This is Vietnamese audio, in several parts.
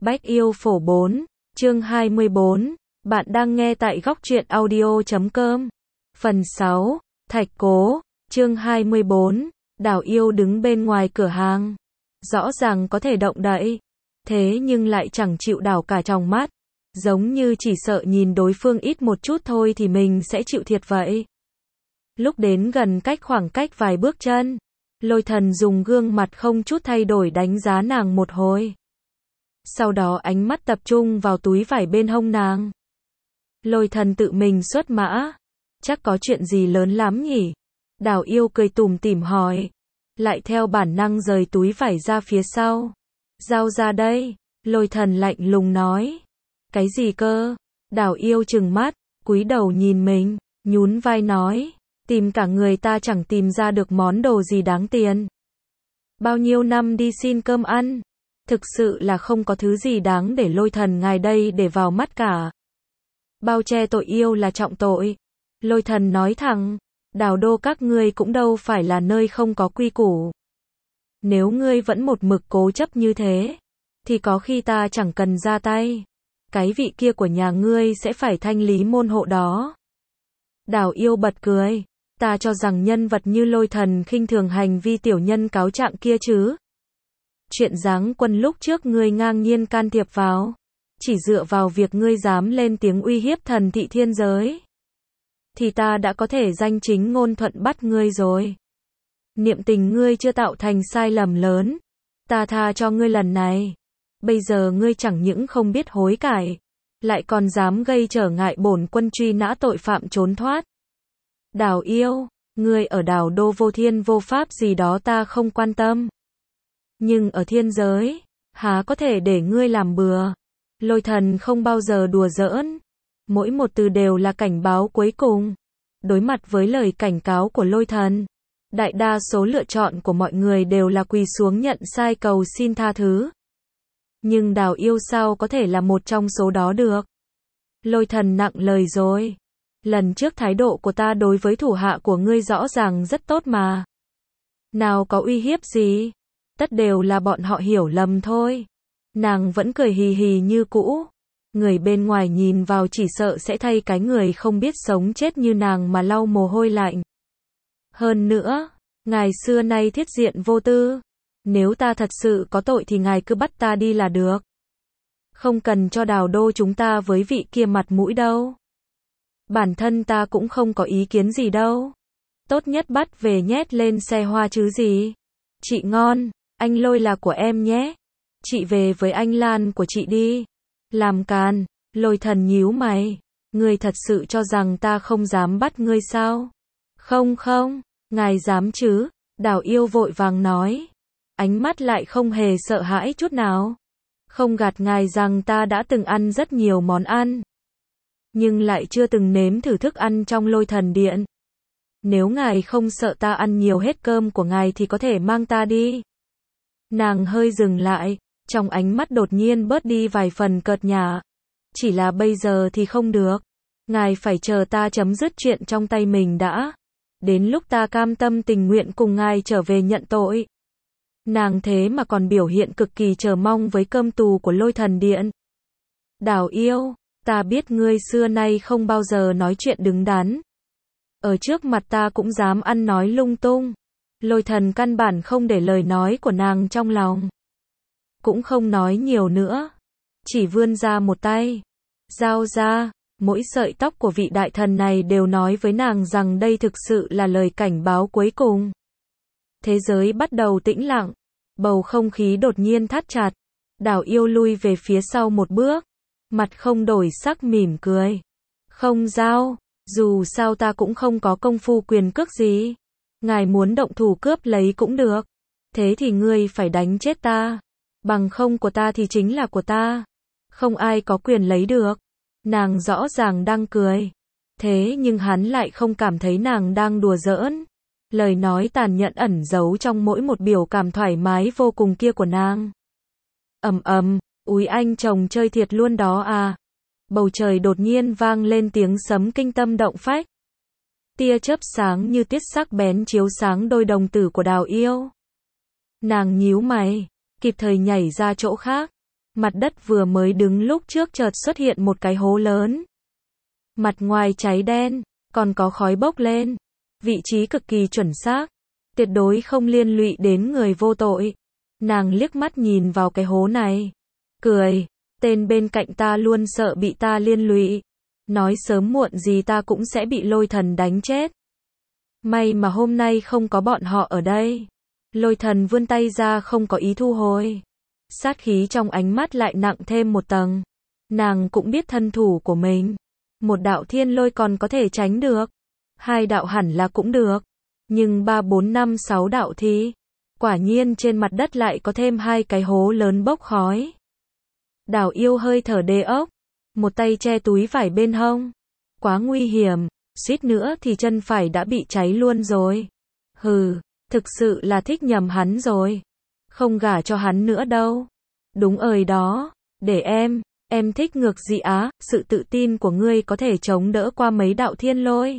Bách Yêu Phổ 4, chương 24, bạn đang nghe tại góc truyện audio.com. Phần 6, Thạch Cố, chương 24, Đào Yêu đứng bên ngoài cửa hàng. Rõ ràng có thể động đậy, thế nhưng lại chẳng chịu đảo cả tròng mắt. Giống như chỉ sợ nhìn đối phương ít một chút thôi thì mình sẽ chịu thiệt vậy. Lúc đến gần khoảng cách vài bước chân, Lôi Thần dùng gương mặt không chút thay đổi đánh giá nàng một hồi. Sau đó ánh mắt tập trung vào túi vải bên hông nàng. Lôi Thần tự mình xuất mã. Chắc có chuyện gì lớn lắm nhỉ? Đào Yêu cười tủm tỉm hỏi. Lại theo bản năng rời túi vải ra phía sau. Giao ra đây. Lôi Thần lạnh lùng nói. Cái gì cơ? Đào Yêu trừng mắt, cúi đầu nhìn mình, nhún vai nói. Tìm cả người ta chẳng tìm ra được món đồ gì đáng tiền. Bao nhiêu năm đi xin cơm ăn. Thực sự là không có thứ gì đáng để Lôi Thần ngài đây để vào mắt cả. Bao che tội yêu là trọng tội. Lôi Thần nói thẳng, Đào đô các ngươi cũng đâu phải là nơi không có quy củ. Nếu ngươi vẫn một mực cố chấp như thế, thì có khi ta chẳng cần ra tay. Cái vị kia của nhà ngươi sẽ phải thanh lý môn hộ đó. Đào Yêu bật cười, ta cho rằng nhân vật như Lôi Thần khinh thường hành vi tiểu nhân cáo trạng kia chứ. Chuyện Giáng Quân lúc trước ngươi ngang nhiên can thiệp vào, chỉ dựa vào việc ngươi dám lên tiếng uy hiếp thần thị thiên giới, thì ta đã có thể danh chính ngôn thuận bắt ngươi rồi. Niệm tình ngươi chưa tạo thành sai lầm lớn, ta tha cho ngươi lần này. Bây giờ ngươi chẳng những không biết hối cải, lại còn dám gây trở ngại bổn quân truy nã tội phạm trốn thoát. Đào Yêu, ngươi ở Đào đô vô thiên vô pháp gì đó ta không quan tâm. Nhưng ở thiên giới, há có thể để ngươi làm bừa. Lôi Thần không bao giờ đùa giỡn. Mỗi một từ đều là cảnh báo cuối cùng. Đối mặt với lời cảnh cáo của Lôi Thần, đại đa số lựa chọn của mọi người đều là quỳ xuống nhận sai cầu xin tha thứ. Nhưng Đào Yêu sao có thể là một trong số đó được. Lôi Thần nặng lời rồi. Lần trước thái độ của ta đối với thủ hạ của ngươi rõ ràng rất tốt mà. Nào có uy hiếp gì. Tất đều là bọn họ hiểu lầm thôi. Nàng vẫn cười hì hì như cũ. Người bên ngoài nhìn vào chỉ sợ sẽ thay cái người không biết sống chết như nàng mà lau mồ hôi lạnh. Hơn nữa, ngài xưa nay thiết diện vô tư. Nếu ta thật sự có tội thì ngài cứ bắt ta đi là được. Không cần cho Đào đô chúng ta với vị kia mặt mũi đâu. Bản thân ta cũng không có ý kiến gì đâu. Tốt nhất bắt về nhét lên xe hoa chứ gì. Chị ngon, anh Lôi là của em nhé. Chị về với anh Lan của chị đi. Làm càn. Lôi Thần nhíu mày. Ngươi thật sự cho rằng ta không dám bắt ngươi sao? Không không, ngài dám chứ? Đào Yêu vội vàng nói. Ánh mắt lại không hề sợ hãi chút nào. Không gạt ngài rằng ta đã từng ăn rất nhiều món ăn, nhưng lại chưa từng nếm thử thức ăn trong Lôi Thần Điện. Nếu ngài không sợ ta ăn nhiều hết cơm của ngài thì có thể mang ta đi. Nàng hơi dừng lại, trong ánh mắt đột nhiên bớt đi vài phần cợt nhả. Chỉ là bây giờ thì không được. Ngài phải chờ ta chấm dứt chuyện trong tay mình đã. Đến lúc ta cam tâm tình nguyện cùng ngài trở về nhận tội. Nàng thế mà còn biểu hiện cực kỳ chờ mong với cơm tù của Lôi Thần Điện. Đào Yêu, ta biết ngươi xưa nay không bao giờ nói chuyện đứng đắn. Ở trước mặt ta cũng dám ăn nói lung tung. Lôi Thần căn bản không để lời nói của nàng trong lòng. Cũng không nói nhiều nữa. Chỉ vươn ra một tay. Giao ra. Mỗi sợi tóc của vị đại thần này đều nói với nàng rằng đây thực sự là lời cảnh báo cuối cùng. Thế giới bắt đầu tĩnh lặng. Bầu không khí đột nhiên thắt chặt. Đào Yêu lui về phía sau một bước. Mặt không đổi sắc mỉm cười. Không giao. Dù sao ta cũng không có công phu quyền cước gì. Ngài muốn động thủ cướp lấy cũng được. Thế thì ngươi phải đánh chết ta. Bằng không của ta thì chính là của ta. Không ai có quyền lấy được. Nàng rõ ràng đang cười. Thế nhưng hắn lại không cảm thấy nàng đang đùa giỡn. Lời nói tàn nhẫn ẩn giấu trong mỗi một biểu cảm thoải mái vô cùng kia của nàng. Úi anh chồng chơi thiệt luôn đó à. Bầu trời đột nhiên vang lên tiếng sấm kinh tâm động phách. Tia chớp sáng như tiết sắc bén chiếu sáng đôi đồng tử của Đào Yêu. Nàng nhíu mày, kịp thời nhảy ra chỗ khác. Mặt đất vừa mới đứng lúc trước chợt xuất hiện một cái hố lớn. Mặt ngoài cháy đen, còn có khói bốc lên. Vị trí cực kỳ chuẩn xác, tuyệt đối không liên lụy đến người vô tội. Nàng liếc mắt nhìn vào cái hố này, cười, tên bên cạnh ta luôn sợ bị ta liên lụy. Nói sớm muộn gì ta cũng sẽ bị Lôi Thần đánh chết. May mà hôm nay không có bọn họ ở đây. Lôi Thần vươn tay ra không có ý thu hồi. Sát khí trong ánh mắt lại nặng thêm một tầng. Nàng cũng biết thân thủ của mình. Một đạo thiên lôi còn có thể tránh được. 2 đạo hẳn là cũng được. Nhưng 3, 4, 5, 6 đạo thì... Quả nhiên trên mặt đất lại có thêm 2 cái hố lớn bốc khói. Đào Yêu hơi thở đê ốc. Một tay che túi vải bên hông. Quá nguy hiểm. Suýt nữa thì chân phải đã bị cháy luôn rồi. Hừ, thực sự là thích nhầm hắn rồi. Không gả cho hắn nữa đâu. Đúng ời đó, để em thích ngược dị á, sự tự tin của ngươi có thể chống đỡ qua mấy đạo thiên lôi.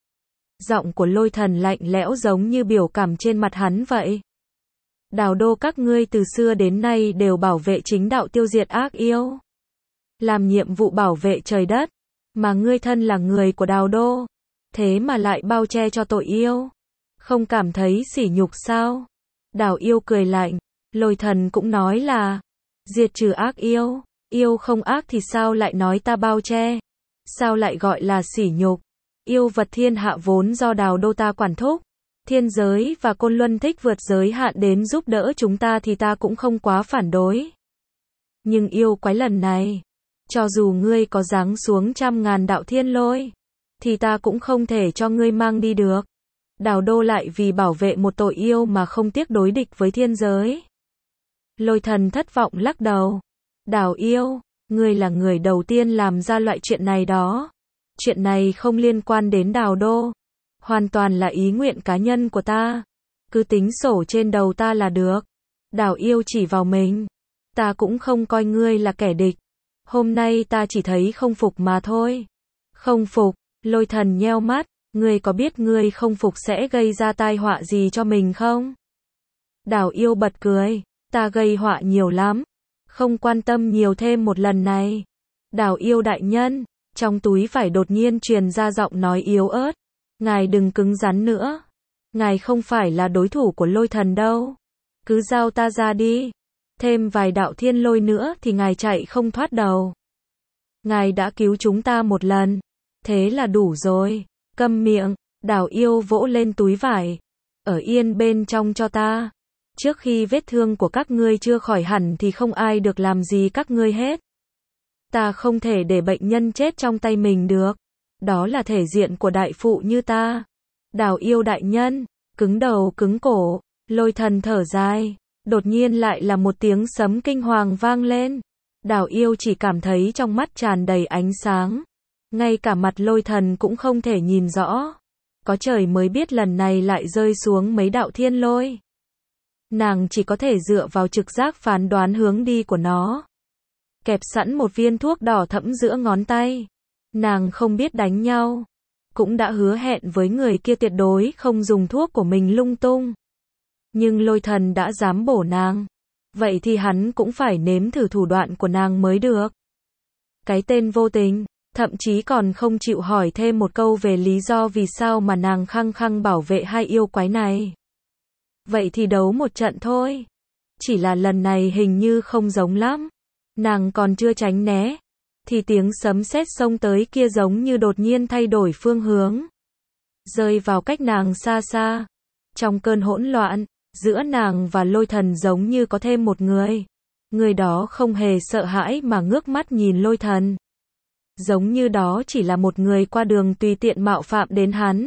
Giọng của Lôi Thần lạnh lẽo giống như biểu cảm trên mặt hắn vậy. Đào đô các ngươi từ xưa đến nay đều bảo vệ chính đạo tiêu diệt ác yêu. Làm nhiệm vụ bảo vệ trời đất, mà ngươi thân là người của Đào đô, thế mà lại bao che cho tội yêu. Không cảm thấy sỉ nhục sao? Đào Yêu cười lạnh, Lôi Thần cũng nói là diệt trừ ác yêu, yêu không ác thì sao lại nói ta bao che? Sao lại gọi là sỉ nhục? Yêu vật thiên hạ vốn do Đào đô ta quản thúc. Thiên giới và Côn Luân thích vượt giới hạn đến giúp đỡ chúng ta thì ta cũng không quá phản đối. Nhưng yêu quái lần này, cho dù ngươi có giáng xuống 100.000 đạo thiên lôi, thì ta cũng không thể cho ngươi mang đi được. Đào đô lại vì bảo vệ một tội yêu mà không tiếc đối địch với thiên giới. Lôi Thần thất vọng lắc đầu. Đào Yêu, ngươi là người đầu tiên làm ra loại chuyện này đó. Chuyện này không liên quan đến Đào đô. Hoàn toàn là ý nguyện cá nhân của ta. Cứ tính sổ trên đầu ta là được. Đào Yêu chỉ vào mình. Ta cũng không coi ngươi là kẻ địch. Hôm nay ta chỉ thấy không phục mà thôi. Không phục, Lôi Thần nheo mắt. Ngươi có biết ngươi không phục sẽ gây ra tai họa gì cho mình không? Đào Yêu bật cười. Ta gây họa nhiều lắm. Không quan tâm nhiều thêm một lần này. Đào Yêu đại nhân. Trong túi vải đột nhiên truyền ra giọng nói yếu ớt. Ngài đừng cứng rắn nữa. Ngài không phải là đối thủ của Lôi Thần đâu. Cứ giao ta ra đi. Thêm vài đạo thiên lôi nữa thì ngài chạy không thoát đầu. Ngài đã cứu chúng ta một lần. Thế là đủ rồi. Câm miệng. Đào Yêu vỗ lên túi vải. Ở yên bên trong cho ta. Trước khi vết thương của các ngươi chưa khỏi hẳn thì không ai được làm gì các ngươi hết. Ta không thể để bệnh nhân chết trong tay mình được. Đó là thể diện của đại phụ như ta. Đào Yêu đại nhân. Cứng đầu cứng cổ. Lôi Thần thở dài. Đột nhiên lại là một tiếng sấm kinh hoàng vang lên. Đào Yêu chỉ cảm thấy trong mắt tràn đầy ánh sáng. Ngay cả mặt Lôi Thần cũng không thể nhìn rõ. Có trời mới biết lần này lại rơi xuống mấy đạo thiên lôi. Nàng chỉ có thể dựa vào trực giác phán đoán hướng đi của nó. Kẹp sẵn một viên thuốc đỏ thẫm giữa ngón tay. Nàng không biết đánh nhau. Cũng đã hứa hẹn với người kia tuyệt đối không dùng thuốc của mình lung tung. Nhưng Lôi Thần đã dám bổ nàng. Vậy thì hắn cũng phải nếm thử thủ đoạn của nàng mới được. Cái tên vô tình, thậm chí còn không chịu hỏi thêm một câu về lý do vì sao mà nàng khăng khăng bảo vệ 2 yêu quái này. Vậy thì đấu một trận thôi. Chỉ là lần này hình như không giống lắm. Nàng còn chưa tránh né, thì tiếng sấm sét xông tới kia giống như đột nhiên thay đổi phương hướng. Rơi vào cách nàng xa xa. Trong cơn hỗn loạn, giữa nàng và Lôi Thần giống như có thêm một người. Người đó không hề sợ hãi mà ngước mắt nhìn Lôi Thần. Giống như đó chỉ là một người qua đường tùy tiện mạo phạm đến hắn.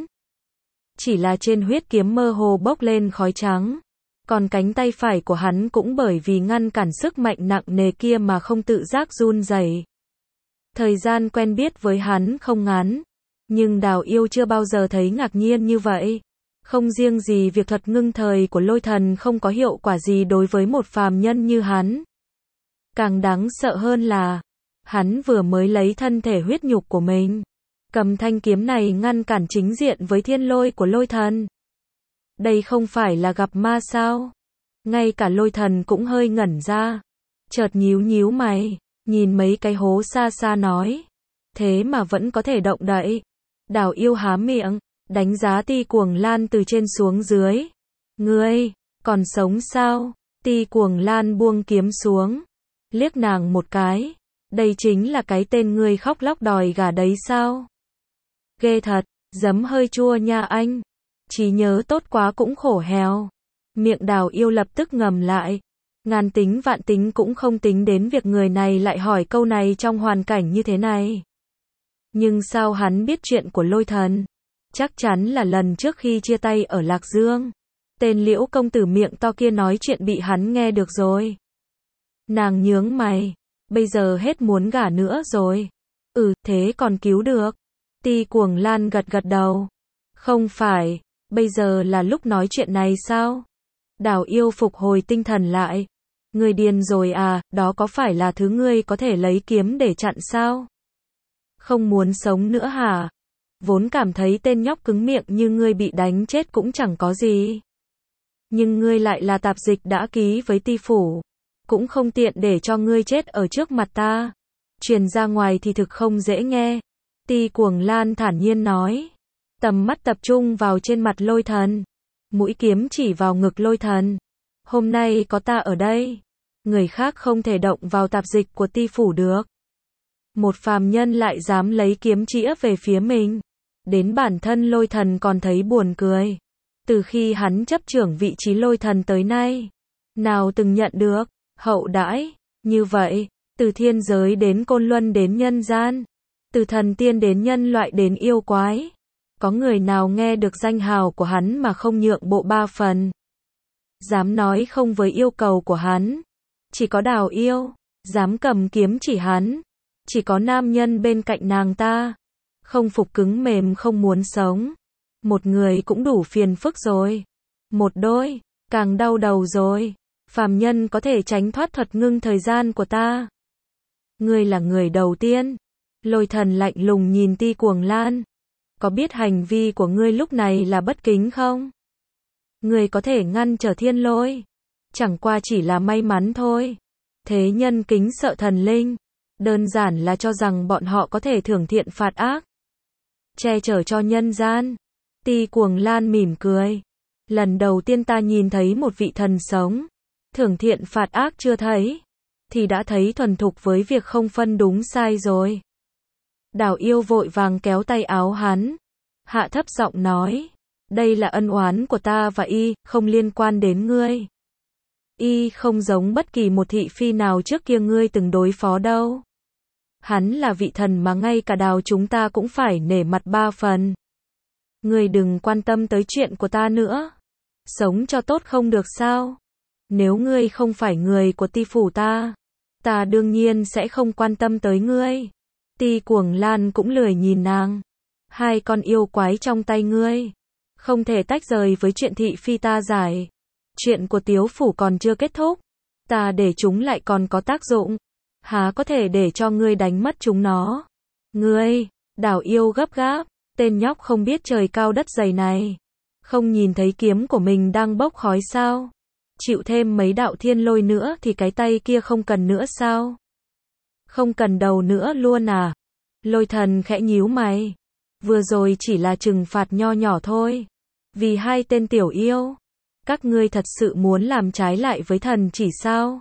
Chỉ là trên huyết kiếm mơ hồ bốc lên khói trắng. Còn cánh tay phải của hắn cũng bởi vì ngăn cản sức mạnh nặng nề kia mà không tự giác run rẩy. Thời gian quen biết với hắn không ngắn. Nhưng Đào Yêu chưa bao giờ thấy ngạc nhiên như vậy. Không riêng gì việc thuật ngưng thời của Lôi Thần không có hiệu quả gì đối với một phàm nhân như hắn. Càng đáng sợ hơn là, hắn vừa mới lấy thân thể huyết nhục của mình. Cầm thanh kiếm này ngăn cản chính diện với thiên lôi của Lôi Thần. Đây không phải là gặp ma sao? Ngay cả Lôi Thần cũng hơi ngẩn ra. chợt nhíu nhíu mày, nhìn mấy cái hố xa xa nói. Thế mà vẫn có thể động đậy. Đào Yêu há miệng, đánh giá Ti Cuồng Lan từ trên xuống dưới. Ngươi, còn sống sao? Ti Cuồng Lan buông kiếm xuống, liếc nàng một cái. Đây chính là cái tên ngươi khóc lóc đòi gả đấy sao? Ghê thật, giấm hơi chua nha anh. Trí nhớ tốt quá cũng khổ heo. Miệng Đào Yêu lập tức ngầm lại. Ngàn tính vạn tính cũng không tính đến việc người này lại hỏi câu này trong hoàn cảnh như thế này. Nhưng sao hắn biết chuyện của Lôi Thần? Chắc chắn là lần trước khi chia tay ở Lạc Dương, tên Liễu công tử miệng to kia nói chuyện bị hắn nghe được rồi. Nàng nhướng mày, bây giờ hết muốn gả nữa rồi. Thế còn cứu được. Ti Cuồng Lan gật gật đầu. Không phải, bây giờ là lúc nói chuyện này sao? Đào Yêu phục hồi tinh thần lại. Ngươi điên rồi à, đó có phải là thứ ngươi có thể lấy kiếm để chặn sao? Không muốn sống nữa hả? Vốn cảm thấy tên nhóc cứng miệng như ngươi bị đánh chết cũng chẳng có gì. Nhưng ngươi lại là tạp dịch đã ký với Ti phủ. Cũng không tiện để cho ngươi chết ở trước mặt ta. Truyền ra ngoài thì thực không dễ nghe. Ti Cuồng Lan thản nhiên nói. Tầm mắt tập trung vào trên mặt Lôi Thần. Mũi kiếm chỉ vào ngực Lôi Thần. Hôm nay có ta ở đây. Người khác không thể động vào tạp dịch của Ti phủ được. Một phàm nhân lại dám lấy kiếm chĩa về phía mình. Đến bản thân Lôi Thần còn thấy buồn cười. Từ khi hắn chấp trưởng vị trí Lôi Thần tới nay, nào từng nhận được hậu đãi như vậy, từ thiên giới đến côn luân đến nhân gian, từ thần tiên đến nhân loại đến yêu quái. Có người nào nghe được danh hào của hắn mà không nhượng bộ 3 phần? Dám nói không với yêu cầu của hắn. Chỉ có Đào Yêu, dám cầm kiếm chỉ hắn. Chỉ có nam nhân bên cạnh nàng ta. Không phục cứng mềm không muốn sống. Một người cũng đủ phiền phức rồi. Một đôi, càng đau đầu rồi. Phàm nhân có thể tránh thoát thuật ngưng thời gian của ta. Ngươi là người đầu tiên. Lôi Thần lạnh lùng nhìn Ti Cuồng Lan. Có biết hành vi của ngươi lúc này là bất kính không? Ngươi có thể ngăn trở thiên lôi. Chẳng qua chỉ là may mắn thôi. Thế nhân kính sợ thần linh. Đơn giản là cho rằng bọn họ có thể thưởng thiện phạt ác. Che chở cho nhân gian. Ti Cuồng Lan mỉm cười. Lần đầu tiên ta nhìn thấy một vị thần sống. Thưởng thiện phạt ác chưa thấy. Thì đã thấy thuần thục với việc không phân đúng sai rồi. Đào Yêu vội vàng kéo tay áo hắn. Hạ thấp giọng nói. Đây là ân oán của ta và y, không liên quan đến ngươi. Y không giống bất kỳ một thị phi nào trước kia ngươi từng đối phó đâu. Hắn là vị thần mà ngay cả Đào chúng ta cũng phải nể mặt 3 phần. Ngươi đừng quan tâm tới chuyện của ta nữa. Sống cho tốt không được sao? Nếu ngươi không phải người của Ti phủ ta đương nhiên sẽ không quan tâm tới ngươi. Ti Cuồng Lan cũng lười nhìn nàng. 2 con yêu quái trong tay ngươi, không thể tách rời với chuyện thị phi ta giải. Chuyện của Tiếu phủ còn chưa kết thúc. Ta để chúng lại còn có tác dụng. Há có thể để cho ngươi đánh mất chúng nó. Ngươi, Đào Yêu gấp gáp. Tên nhóc không biết trời cao đất dày này. Không nhìn thấy kiếm của mình đang bốc khói sao? Chịu thêm mấy đạo thiên lôi nữa thì cái tay kia không cần nữa sao? Không cần đầu nữa luôn à? Lôi Thần khẽ nhíu mày. Vừa rồi chỉ là trừng phạt nho nhỏ thôi. Vì 2 tên tiểu yêu. Các ngươi thật sự muốn làm trái lại với thần chỉ sao?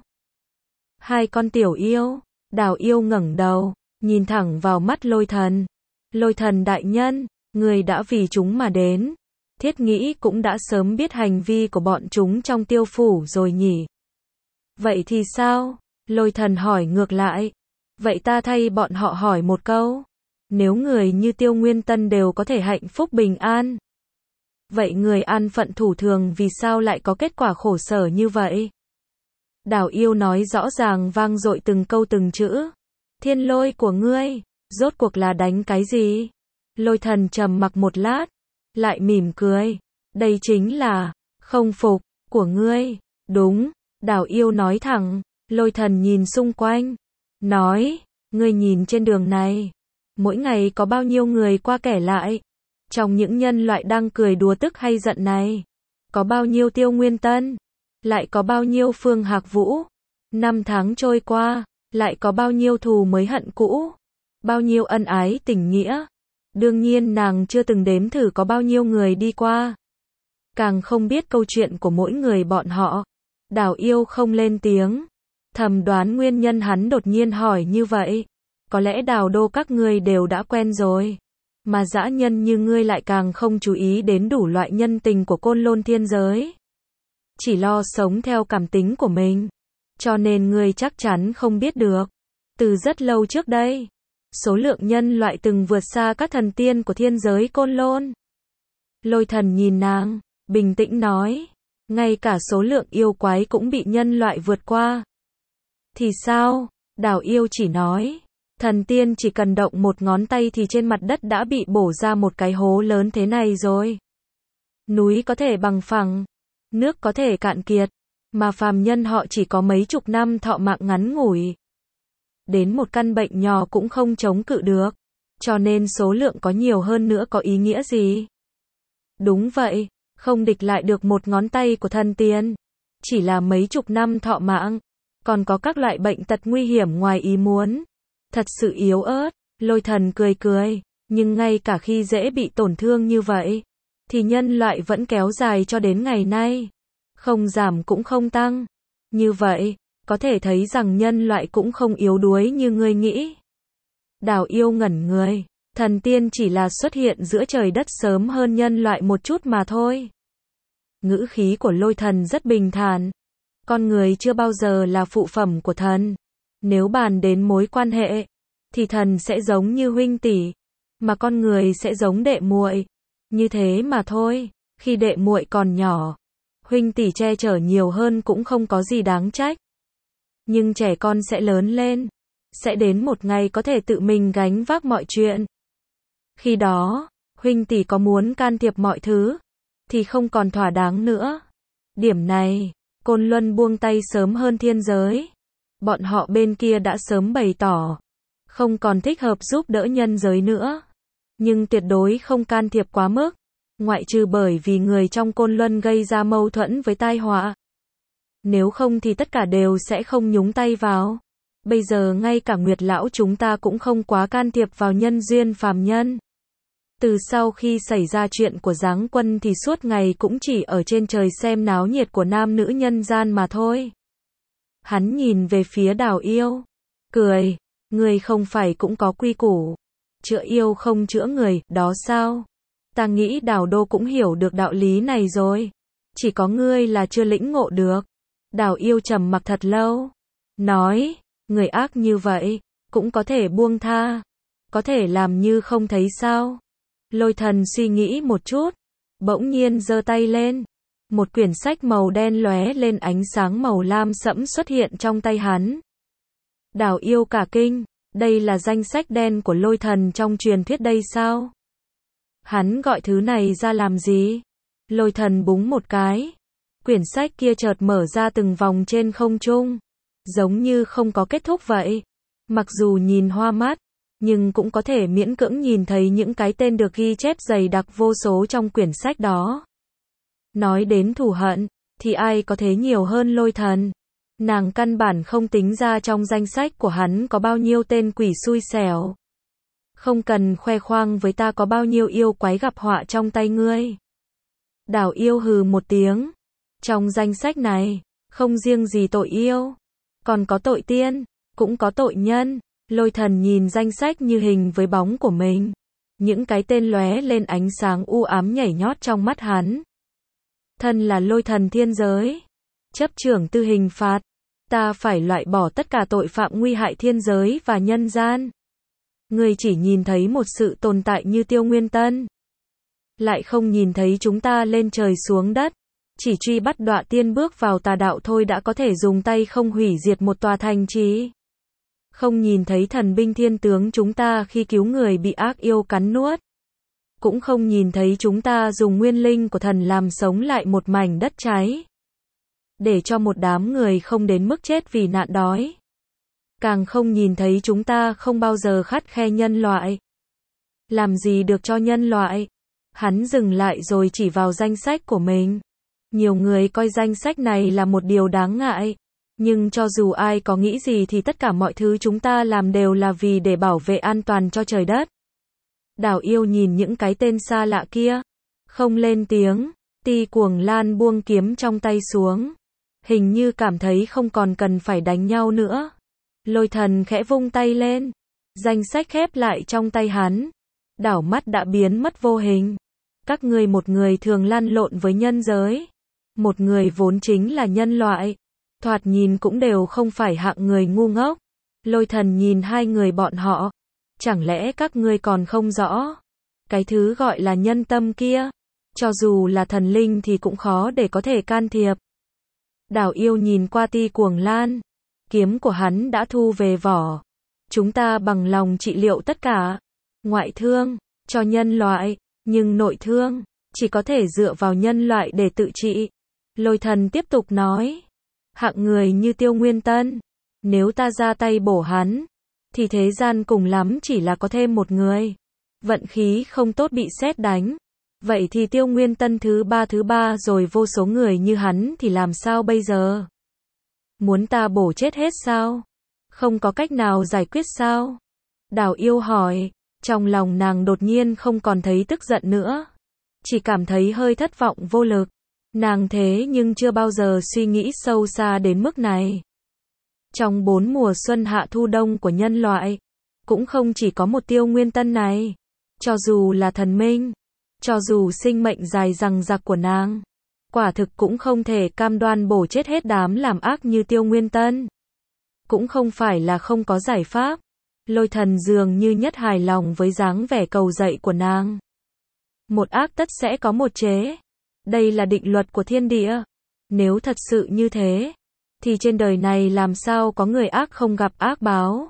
2 con tiểu yêu. Đào Yêu ngẩng đầu, nhìn thẳng vào mắt Lôi Thần. Lôi Thần đại nhân, người đã vì chúng mà đến. Thiết nghĩ cũng đã sớm biết hành vi của bọn chúng trong Tiêu phủ rồi nhỉ? Vậy thì sao? Lôi Thần hỏi ngược lại. Vậy ta thay bọn họ hỏi một câu. Nếu người như Tiêu Nguyên Tân đều có thể hạnh phúc bình an, vậy người an phận thủ thường vì sao lại có kết quả khổ sở như vậy? Đào Yêu nói rõ ràng vang dội từng câu từng chữ. Thiên lôi của ngươi, rốt cuộc là đánh cái gì? Lôi Thần trầm mặc một lát, lại mỉm cười. Đây chính là không phục của ngươi. Đúng, Đào Yêu nói thẳng. Lôi Thần nhìn xung quanh, nói, ngươi nhìn trên đường này, mỗi ngày có bao nhiêu người qua kẻ lại. Trong những nhân loại đang cười đùa tức hay giận này, có bao nhiêu Tiêu Nguyên Tân, lại có bao nhiêu Phương Hạc Vũ. Năm tháng trôi qua, lại có bao nhiêu thù mới hận cũ, bao nhiêu ân ái tình nghĩa. Đương nhiên nàng chưa từng đếm thử có bao nhiêu người đi qua. Càng không biết câu chuyện của mỗi người bọn họ. Đào Yêu không lên tiếng. Thầm đoán nguyên nhân hắn đột nhiên hỏi như vậy. Có lẽ Đào Đô các ngươi đều đã quen rồi. Mà dã nhân như ngươi lại càng không chú ý đến đủ loại nhân tình của côn lôn thiên giới. Chỉ lo sống theo cảm tính của mình. Cho nên ngươi chắc chắn không biết được. Từ rất lâu trước đây, số lượng nhân loại từng vượt xa các thần tiên của thiên giới côn lôn. Lôi Thần nhìn nàng, bình tĩnh nói. Ngay cả số lượng yêu quái cũng bị nhân loại vượt qua. Thì sao? Đào Yêu chỉ nói. Thần tiên chỉ cần động một ngón tay thì trên mặt đất đã bị bổ ra một cái hố lớn thế này rồi. Núi có thể bằng phẳng, nước có thể cạn kiệt, mà phàm nhân họ chỉ có mấy chục năm thọ mạng ngắn ngủi. Đến một căn bệnh nhỏ cũng không chống cự được, cho nên số lượng có nhiều hơn nữa có ý nghĩa gì? Đúng vậy, không địch lại được một ngón tay của thần tiên, chỉ là mấy chục năm thọ mạng, còn có các loại bệnh tật nguy hiểm ngoài ý muốn. Thật sự yếu ớt, Lôi Thần cười cười, nhưng ngay cả khi dễ bị tổn thương như vậy, thì nhân loại vẫn kéo dài cho đến ngày nay. Không giảm cũng không tăng. Như vậy, có thể thấy rằng nhân loại cũng không yếu đuối như ngươi nghĩ. Đào Yêu ngẩn người, thần tiên chỉ là xuất hiện giữa trời đất sớm hơn nhân loại một chút mà thôi. Ngữ khí của Lôi Thần rất bình thản. Con người chưa bao giờ là phụ phẩm của thần. Nếu bàn đến mối quan hệ, thì thần sẽ giống như huynh tỷ, mà con người sẽ giống đệ muội. Như thế mà thôi, khi đệ muội còn nhỏ, huynh tỷ che chở nhiều hơn cũng không có gì đáng trách. Nhưng trẻ con sẽ lớn lên, sẽ đến một ngày có thể tự mình gánh vác mọi chuyện. Khi đó, huynh tỷ có muốn can thiệp mọi thứ, thì không còn thỏa đáng nữa. Điểm này, Côn Luân buông tay sớm hơn thiên giới. Bọn họ bên kia đã sớm bày tỏ, không còn thích hợp giúp đỡ nhân giới nữa. Nhưng tuyệt đối không can thiệp quá mức, ngoại trừ bởi vì người trong Côn Luân gây ra mâu thuẫn với tai họa. Nếu không thì tất cả đều sẽ không nhúng tay vào. Bây giờ ngay cả Nguyệt Lão chúng ta cũng không quá can thiệp vào nhân duyên phàm nhân. Từ sau khi xảy ra chuyện của Giáng Quân thì suốt ngày cũng chỉ ở trên trời xem náo nhiệt của nam nữ nhân gian mà thôi. Hắn nhìn về phía Đào Yêu, cười, người không phải cũng có quy củ, chữa yêu không chữa người, đó sao? Ta nghĩ Đào Đô cũng hiểu được đạo lý này rồi, chỉ có ngươi là chưa lĩnh ngộ được. Đào Yêu trầm mặc thật lâu, nói, người ác như vậy, cũng có thể buông tha, có thể làm như không thấy sao? Lôi Thần suy nghĩ một chút, bỗng nhiên giơ tay lên. Một quyển sách màu đen lóe lên ánh sáng màu lam sẫm xuất hiện trong tay hắn. Đào Yêu cả kinh, đây là danh sách đen của Lôi Thần trong truyền thuyết đây sao? Hắn gọi thứ này ra làm gì? Lôi Thần búng một cái. Quyển sách kia chợt mở ra từng vòng trên không trung, giống như không có kết thúc vậy. Mặc dù nhìn hoa mắt, nhưng cũng có thể miễn cưỡng nhìn thấy những cái tên được ghi chép dày đặc vô số trong quyển sách đó. Nói đến thù hận, thì ai có thế nhiều hơn Lôi Thần. Nàng căn bản không tính ra trong danh sách của hắn có bao nhiêu tên quỷ xui xẻo. Không cần khoe khoang với ta có bao nhiêu yêu quái gặp họa trong tay ngươi. Đào Yêu hừ một tiếng. Trong danh sách này, không riêng gì tội yêu, còn có tội tiên, cũng có tội nhân. Lôi Thần nhìn danh sách như hình với bóng của mình. Những cái tên lóe lên ánh sáng u ám nhảy nhót trong mắt hắn. Thân là Lôi Thần thiên giới, chấp trưởng tư hình phạt, ta phải loại bỏ tất cả tội phạm nguy hại thiên giới và nhân gian. Ngươi chỉ nhìn thấy một sự tồn tại như Tiêu Nguyên Tân, lại không nhìn thấy chúng ta lên trời xuống đất, chỉ truy bắt đọa tiên bước vào tà đạo thôi đã có thể dùng tay không hủy diệt một tòa thành trì. Không nhìn thấy thần binh thiên tướng chúng ta khi cứu người bị ác yêu cắn nuốt. Cũng không nhìn thấy chúng ta dùng nguyên linh của thần làm sống lại một mảnh đất cháy, để cho một đám người không đến mức chết vì nạn đói. Càng không nhìn thấy chúng ta không bao giờ khắt khe nhân loại. Làm gì được cho nhân loại? Hắn dừng lại rồi chỉ vào danh sách của mình. Nhiều người coi danh sách này là một điều đáng ngại. Nhưng cho dù ai có nghĩ gì thì tất cả mọi thứ chúng ta làm đều là vì để bảo vệ an toàn cho trời đất. Đào Yêu nhìn những cái tên xa lạ kia, không lên tiếng. Ti Cuồng Lan buông kiếm trong tay xuống, hình như cảm thấy không còn cần phải đánh nhau nữa. Lôi Thần khẽ vung tay lên, danh sách khép lại trong tay hắn, đảo mắt đã biến mất vô hình. Các ngươi, một người thường lăn lộn với nhân giới, một người vốn chính là nhân loại, thoạt nhìn cũng đều không phải hạng người ngu ngốc. Lôi Thần nhìn hai người bọn họ, chẳng lẽ các ngươi còn không rõ? Cái thứ gọi là nhân tâm kia, cho dù là thần linh thì cũng khó để có thể can thiệp. Đào Yêu nhìn qua Ti Cuồng Lan, kiếm của hắn đã thu về vỏ. Chúng ta bằng lòng trị liệu tất cả ngoại thương cho nhân loại, nhưng nội thương chỉ có thể dựa vào nhân loại để tự trị. Lôi Thần tiếp tục nói, hạng người như Tiêu Nguyên Tân, nếu ta ra tay bổ hắn, thì thế gian cùng lắm chỉ là có thêm một người. Vận khí không tốt bị sét đánh. Vậy thì Tiêu Nguyên Tân thứ ba rồi vô số người như hắn thì làm sao bây giờ? Muốn ta bổ chết hết sao? Không có cách nào giải quyết sao? Đào Yêu hỏi, trong lòng nàng đột nhiên không còn thấy tức giận nữa, chỉ cảm thấy hơi thất vọng vô lực. Nàng thế nhưng chưa bao giờ suy nghĩ sâu xa đến mức này. Trong 4 mùa xuân hạ thu đông của nhân loại, cũng không chỉ có một Tiêu Nguyên Tân này. Cho dù là thần minh, cho dù sinh mệnh dài dằng dặc của nàng, quả thực cũng không thể cam đoan bổ chết hết đám làm ác như Tiêu Nguyên Tân. Cũng không phải là không có giải pháp. Lôi Thần dường như nhất hài lòng với dáng vẻ cầu dậy của nàng. Một ác tất sẽ có một chế. Đây là định luật của thiên địa. Nếu thật sự như thế, thì trên đời này làm sao có người ác không gặp ác báo.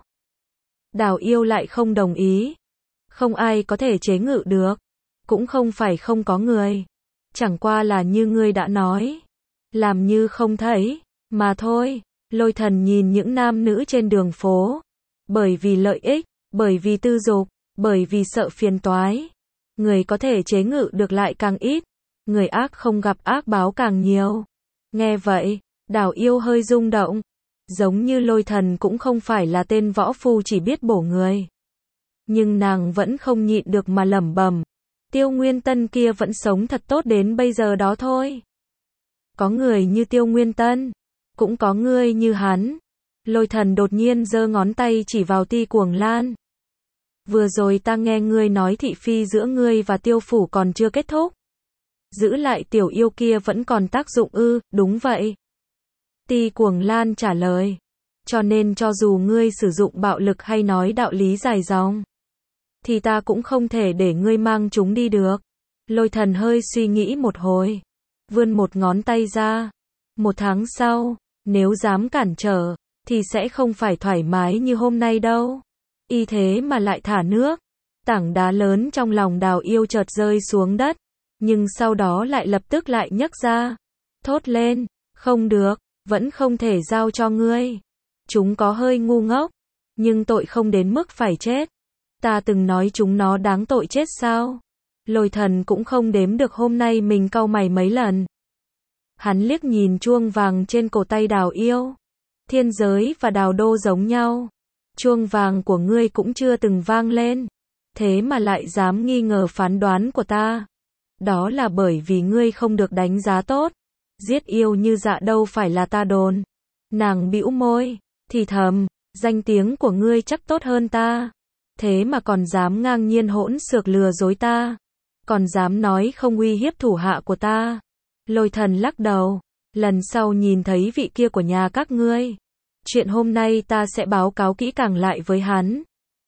Đào Yêu lại không đồng ý. Không ai có thể chế ngự được. Cũng không phải không có người. Chẳng qua là như ngươi đã nói, làm như không thấy, mà thôi. Lôi Thần nhìn những nam nữ trên đường phố. Bởi vì lợi ích, bởi vì tư dục, bởi vì sợ phiền toái. Người có thể chế ngự được lại càng ít. Người ác không gặp ác báo càng nhiều. Nghe vậy, Đào Yêu hơi rung động. Giống như Lôi Thần cũng không phải là tên võ phu chỉ biết bổ người. Nhưng nàng vẫn không nhịn được mà lẩm bẩm. Tiêu Nguyên Tân kia vẫn sống thật tốt đến bây giờ đó thôi. Có người như Tiêu Nguyên Tân, cũng có người như hắn. Lôi Thần đột nhiên giơ ngón tay chỉ vào Ti Cuồng Lan. Vừa rồi ta nghe ngươi nói thị phi giữa ngươi và Tiêu phủ còn chưa kết thúc. Giữ lại tiểu yêu kia vẫn còn tác dụng ư? Đúng vậy. Ti Cuồng Lan trả lời. Cho nên cho dù ngươi sử dụng bạo lực hay nói đạo lý dài dòng, thì ta cũng không thể để ngươi mang chúng đi được. Lôi Thần hơi suy nghĩ một hồi, vươn một ngón tay ra. 1 tháng sau, nếu dám cản trở, thì sẽ không phải thoải mái như hôm nay đâu. Y thế mà lại thả nước. Tảng đá lớn trong lòng Đào Yêu chợt rơi xuống đất, nhưng sau đó lại lập tức lại nhấc ra. Thốt lên, không được, vẫn không thể giao cho ngươi. Chúng có hơi ngu ngốc, nhưng tội không đến mức phải chết. Ta từng nói chúng nó đáng tội chết sao? Lôi Thần cũng không đếm được hôm nay mình cau mày mấy lần. Hắn liếc nhìn chuông vàng trên cổ tay Đào Yêu. Thiên giới và Đào Đô giống nhau. Chuông vàng của ngươi cũng chưa từng vang lên. Thế mà lại dám nghi ngờ phán đoán của ta. Đó là bởi vì ngươi không được đánh giá tốt. Giết yêu như dạ đâu phải là ta đồn. Nàng bĩu môi, thì thầm, danh tiếng của ngươi chắc tốt hơn ta. Thế mà còn dám ngang nhiên hỗn xược lừa dối ta. Còn dám nói không uy hiếp thủ hạ của ta. Lôi Thần lắc đầu. Lần sau nhìn thấy vị kia của nhà các ngươi, chuyện hôm nay ta sẽ báo cáo kỹ càng lại với hắn.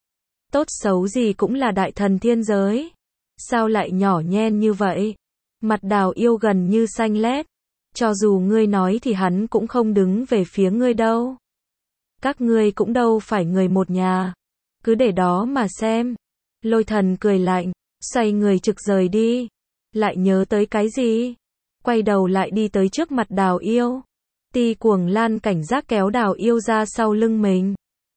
Tốt xấu gì cũng là đại thần thiên giới. Sao lại nhỏ nhen như vậy? Mặt Đào Yêu gần như xanh lét. Cho dù ngươi nói thì hắn cũng không đứng về phía ngươi đâu. Các ngươi cũng đâu phải người một nhà. Cứ để đó mà xem. Lôi Thần cười lạnh, xoay người trực rời đi. Lại nhớ tới cái gì? Quay đầu lại đi tới trước mặt Đào Yêu. Ti Cuồng Lan cảnh giác kéo Đào Yêu ra sau lưng mình.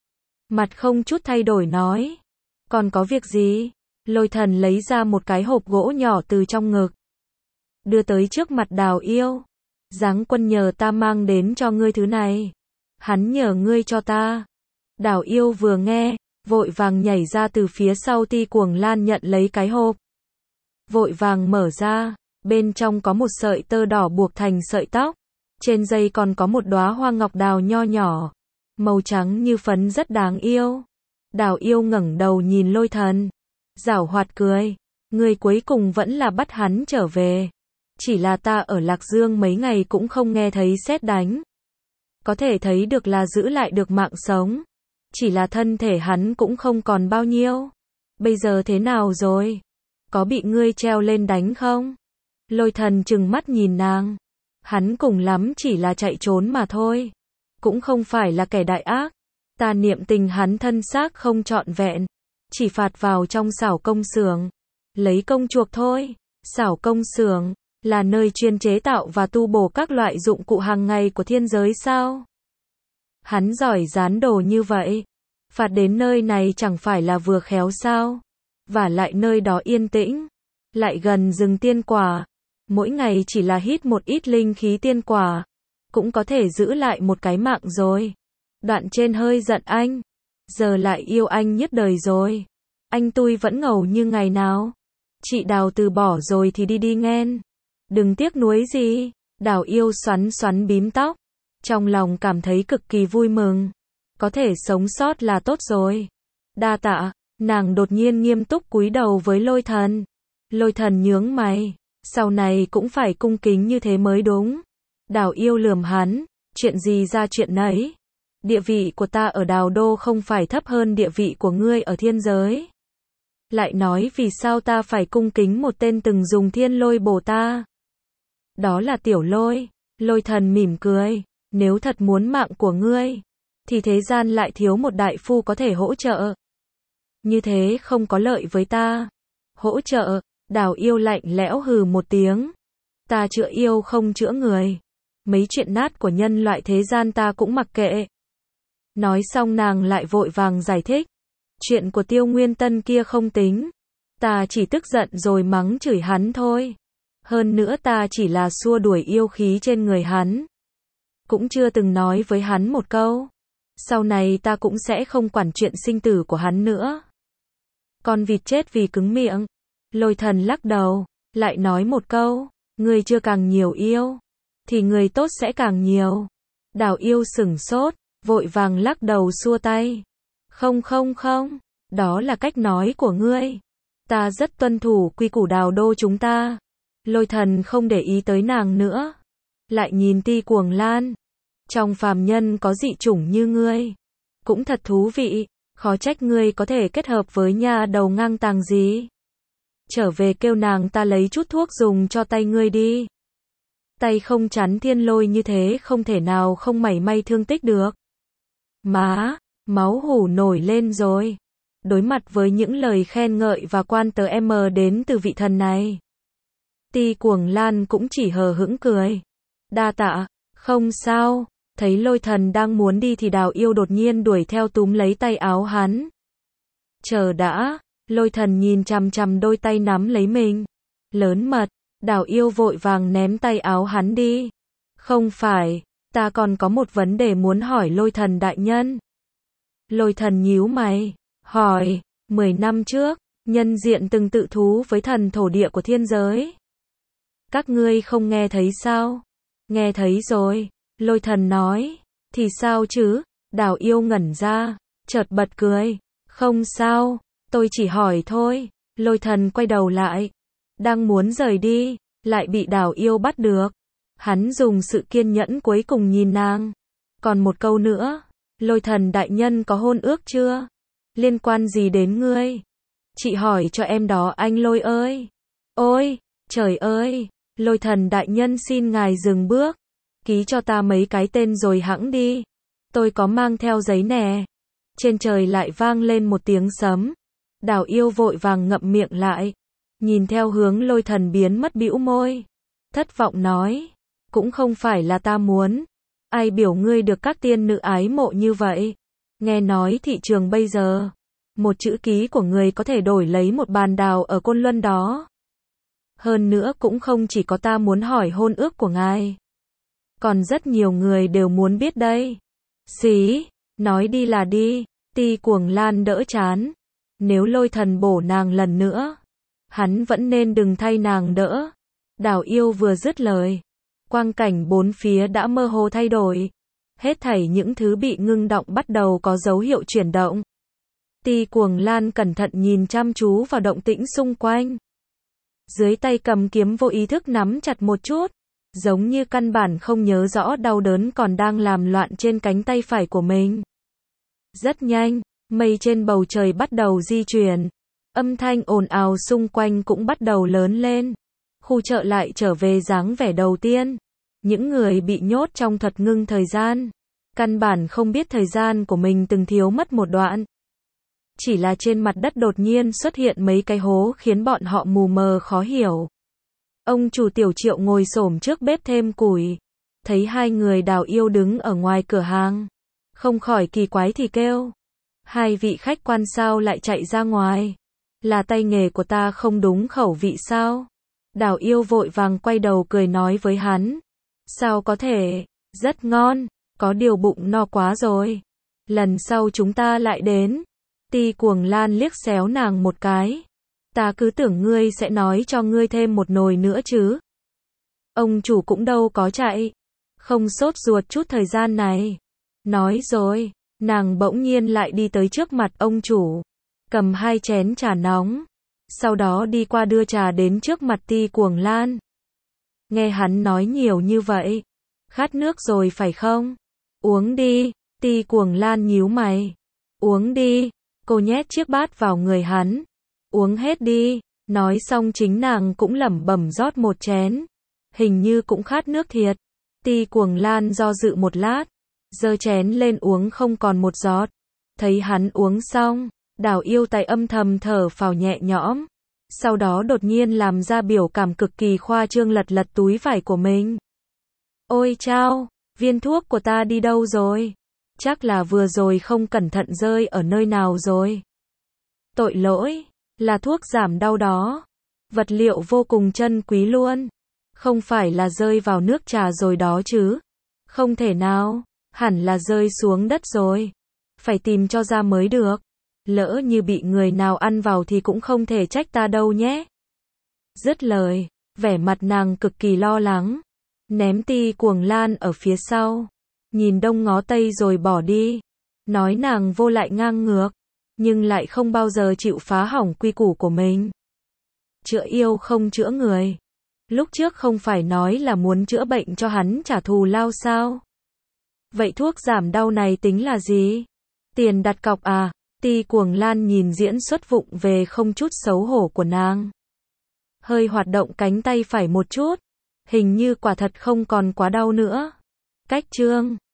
Mặt không chút thay đổi nói. Còn có việc gì? Lôi Thần lấy ra một cái hộp gỗ nhỏ từ trong ngực, đưa tới trước mặt Đào Yêu. Giáng Quân nhờ ta mang đến cho ngươi thứ này. Hắn nhờ ngươi cho ta. Đào yêu vừa nghe, vội vàng nhảy ra từ phía sau Ti Cuồng Lan nhận lấy cái hộp. Vội vàng mở ra, bên trong có một sợi tơ đỏ buộc thành sợi tóc. Trên dây còn có một đóa hoa ngọc đào nho nhỏ, màu trắng như phấn rất đáng yêu. Đào yêu ngẩng đầu nhìn Lôi Thần, giảo hoạt cười, ngươi cuối cùng vẫn là bắt hắn trở về. Chỉ là ta ở Lạc Dương mấy ngày cũng không nghe thấy sét đánh. Có thể thấy được là giữ lại được mạng sống. Chỉ là thân thể hắn cũng không còn bao nhiêu. Bây giờ thế nào rồi? Có bị ngươi treo lên đánh không? Lôi Thần trừng mắt nhìn nàng. Hắn cùng lắm chỉ là chạy trốn mà thôi. Cũng không phải là kẻ đại ác. Ta niệm tình hắn thân xác không trọn vẹn. Chỉ phạt vào trong xảo công xưởng. Lấy công chuộc thôi. Xảo công xưởng là nơi chuyên chế tạo và tu bổ các loại dụng cụ hàng ngày của thiên giới sao? Hắn giỏi dán đồ như vậy. Phạt đến nơi này chẳng phải là vừa khéo sao? Và lại nơi đó yên tĩnh. Lại gần rừng tiên quả. Mỗi ngày chỉ là hít một ít linh khí tiên quả. Cũng có thể giữ lại một cái mạng rồi. Đoạn trên hơi giận anh. Giờ lại yêu anh nhất đời rồi. Anh tui vẫn ngầu như ngày nào. Chị Đào từ bỏ rồi thì đi đi nghen. Đừng tiếc nuối gì. Đào yêu xoắn xoắn bím tóc. Trong lòng cảm thấy cực kỳ vui mừng. Có thể sống sót là tốt rồi. Đa tạ. Nàng đột nhiên nghiêm túc cúi đầu với Lôi Thần. Lôi Thần nhướng mày. Sau này cũng phải cung kính như thế mới đúng. Đào yêu lườm hắn. Chuyện gì ra chuyện nấy. Địa vị của ta ở Đào Đô không phải thấp hơn địa vị của ngươi ở thiên giới. Lại nói vì sao ta phải cung kính một tên từng dùng thiên lôi bổ ta. Đó là Tiểu Lôi. Lôi Thần mỉm cười. Nếu thật muốn mạng của ngươi, thì thế gian lại thiếu một đại phu có thể hỗ trợ. Như thế không có lợi với ta. Hỗ trợ, Đào yêu lạnh lẽo hừ một tiếng. Ta chữa yêu không chữa người. Mấy chuyện nát của nhân loại thế gian ta cũng mặc kệ. Nói xong nàng lại vội vàng giải thích. Chuyện của Tiêu Nguyên Tân kia không tính. Ta chỉ tức giận rồi mắng chửi hắn thôi. Hơn nữa ta chỉ là xua đuổi yêu khí trên người hắn. Cũng chưa từng nói với hắn một câu. Sau này ta cũng sẽ không quản chuyện sinh tử của hắn nữa. Con vịt chết vì cứng miệng. Lôi Thần lắc đầu, lại nói một câu. Người chưa càng nhiều yêu, thì người tốt sẽ càng nhiều. Đào yêu sửng sốt, vội vàng lắc đầu xua tay. Không không không, đó là cách nói của ngươi. Ta rất tuân thủ quy củ Đào Đô chúng ta. Lôi Thần không để ý tới nàng nữa. Lại nhìn Ti Cuồng Lan. Trong phàm nhân có dị chủng như ngươi. Cũng thật thú vị. Khó trách ngươi có thể kết hợp với nhà đầu ngang tàng gì. Trở về kêu nàng ta lấy chút thuốc dùng cho tay ngươi đi. Tay không chắn thiên lôi như thế không thể nào không mảy may thương tích được. Má, máu hủ nổi lên rồi. Đối mặt với những lời khen ngợi và quan tờ M đến từ vị thần này. Ti Cuồng Lan cũng chỉ hờ hững cười. Đa tạ, không sao. Thấy Lôi Thần đang muốn đi thì Đào yêu đột nhiên đuổi theo túm lấy tay áo hắn. Chờ đã, Lôi Thần nhìn chằm chằm đôi tay nắm lấy mình. Lớn mật, Đào yêu vội vàng ném tay áo hắn đi. Không phải, ta còn có một vấn đề muốn hỏi Lôi Thần đại nhân. Lôi Thần nhíu mày, hỏi, 10 năm trước, nhân diện từng tự thú với thần thổ địa của thiên giới. Các ngươi không nghe thấy sao? Nghe thấy rồi. Lôi Thần nói, thì sao chứ? Đào yêu ngẩn ra, chợt bật cười. Không sao, tôi chỉ hỏi thôi. Lôi Thần quay đầu lại, đang muốn rời đi, lại bị Đào yêu bắt được. Hắn dùng sự kiên nhẫn cuối cùng nhìn nàng. Còn một câu nữa, Lôi Thần đại nhân có hôn ước chưa? Liên quan gì đến ngươi? Chị hỏi cho em đó anh Lôi ơi. Ôi, trời ơi, Lôi Thần đại nhân xin ngài dừng bước. Ký cho ta mấy cái tên rồi hẵng đi. Tôi có mang theo giấy nè. Trên trời lại vang lên một tiếng sấm. Đào yêu vội vàng ngậm miệng lại. Nhìn theo hướng Lôi Thần biến mất bĩu môi. Thất vọng nói. Cũng không phải là ta muốn. Ai biểu ngươi được các tiên nữ ái mộ như vậy. Nghe nói thị trường bây giờ. Một chữ ký của người có thể đổi lấy một bàn đào ở Côn Luân đó. Hơn nữa cũng không chỉ có ta muốn hỏi hôn ước của ngài. Còn rất nhiều người đều muốn biết đây. Xí, nói đi là đi. Ti Cuồng Lan đỡ chán. Nếu Lôi Thần bổ nàng lần nữa, hắn vẫn nên đừng thay nàng đỡ. Đào Yêu vừa dứt lời, quang cảnh bốn phía đã mơ hồ thay đổi. Hết thảy những thứ bị ngưng động bắt đầu có dấu hiệu chuyển động. Ti Cuồng Lan cẩn thận nhìn chăm chú vào động tĩnh xung quanh. Dưới tay cầm kiếm vô ý thức nắm chặt một chút, giống như căn bản không nhớ rõ đau đớn còn đang làm loạn trên cánh tay phải của mình. Rất nhanh, mây trên bầu trời bắt đầu di chuyển. Âm thanh ồn ào xung quanh cũng bắt đầu lớn lên. Khu chợ lại trở về dáng vẻ đầu tiên. Những người bị nhốt trong thuật ngưng thời gian, căn bản không biết thời gian của mình từng thiếu mất một đoạn. Chỉ là trên mặt đất đột nhiên xuất hiện mấy cái hố khiến bọn họ mù mờ khó hiểu. Ông chủ Tiểu Triệu ngồi xổm trước bếp thêm củi, thấy hai người Đào Yêu đứng ở ngoài cửa hàng, không khỏi kỳ quái thì kêu: hai vị khách quan sao lại chạy ra ngoài? Là tay nghề của ta không đúng khẩu vị sao? Đào Yêu vội vàng quay đầu cười nói với hắn: sao có thể, rất ngon, có điều bụng no quá rồi. Lần sau chúng ta lại đến. Ti Cuồng Lan liếc xéo nàng một cái. Ta cứ tưởng ngươi sẽ nói cho ngươi thêm một nồi nữa chứ. Ông chủ cũng đâu có chạy. Không sốt ruột chút thời gian này. Nói rồi, nàng bỗng nhiên lại đi tới trước mặt ông chủ, cầm hai chén trà nóng, sau đó đi qua đưa trà đến trước mặt Ti Cuồng Lan. Nghe hắn nói nhiều như vậy, khát nước rồi phải không? Uống đi. Ti Cuồng Lan nhíu mày. Uống đi. Cô nhét chiếc bát vào người hắn. Uống hết đi. Nói xong chính nàng cũng lẩm bẩm rót một chén. Hình như cũng khát nước thiệt. Ti Cuồng Lan do dự một lát, giơ chén lên uống không còn một giọt. Thấy hắn uống xong, Đào Yêu Tài âm thầm thở phào nhẹ nhõm. Sau đó đột nhiên làm ra biểu cảm cực kỳ khoa trương lật lật túi vải của mình. Ôi chao, viên thuốc của ta đi đâu rồi? Chắc là vừa rồi không cẩn thận rơi ở nơi nào rồi. Tội lỗi, là thuốc giảm đau đó. Vật liệu vô cùng chân quý luôn. Không phải là rơi vào nước trà rồi đó chứ? Không thể nào, hẳn là rơi xuống đất rồi. Phải tìm cho ra mới được. Lỡ như bị người nào ăn vào thì cũng không thể trách ta đâu nhé. Dứt lời, vẻ mặt nàng cực kỳ lo lắng. Ném Ti Cuồng Lan ở phía sau. Nhìn đông ngó tây rồi bỏ đi. Nói nàng vô lại ngang ngược, nhưng lại không bao giờ chịu phá hỏng quy củ của mình. Chữa yêu không chữa người. Lúc trước không phải nói là muốn chữa bệnh cho hắn trả thù lao sao? Vậy thuốc giảm đau này tính là gì? Tiền đặt cọc à? Ti Cuồng Lan nhìn diễn xuất vụng về không chút xấu hổ của nàng. Hơi hoạt động cánh tay phải một chút. Hình như quả thật không còn quá đau nữa. Cách chương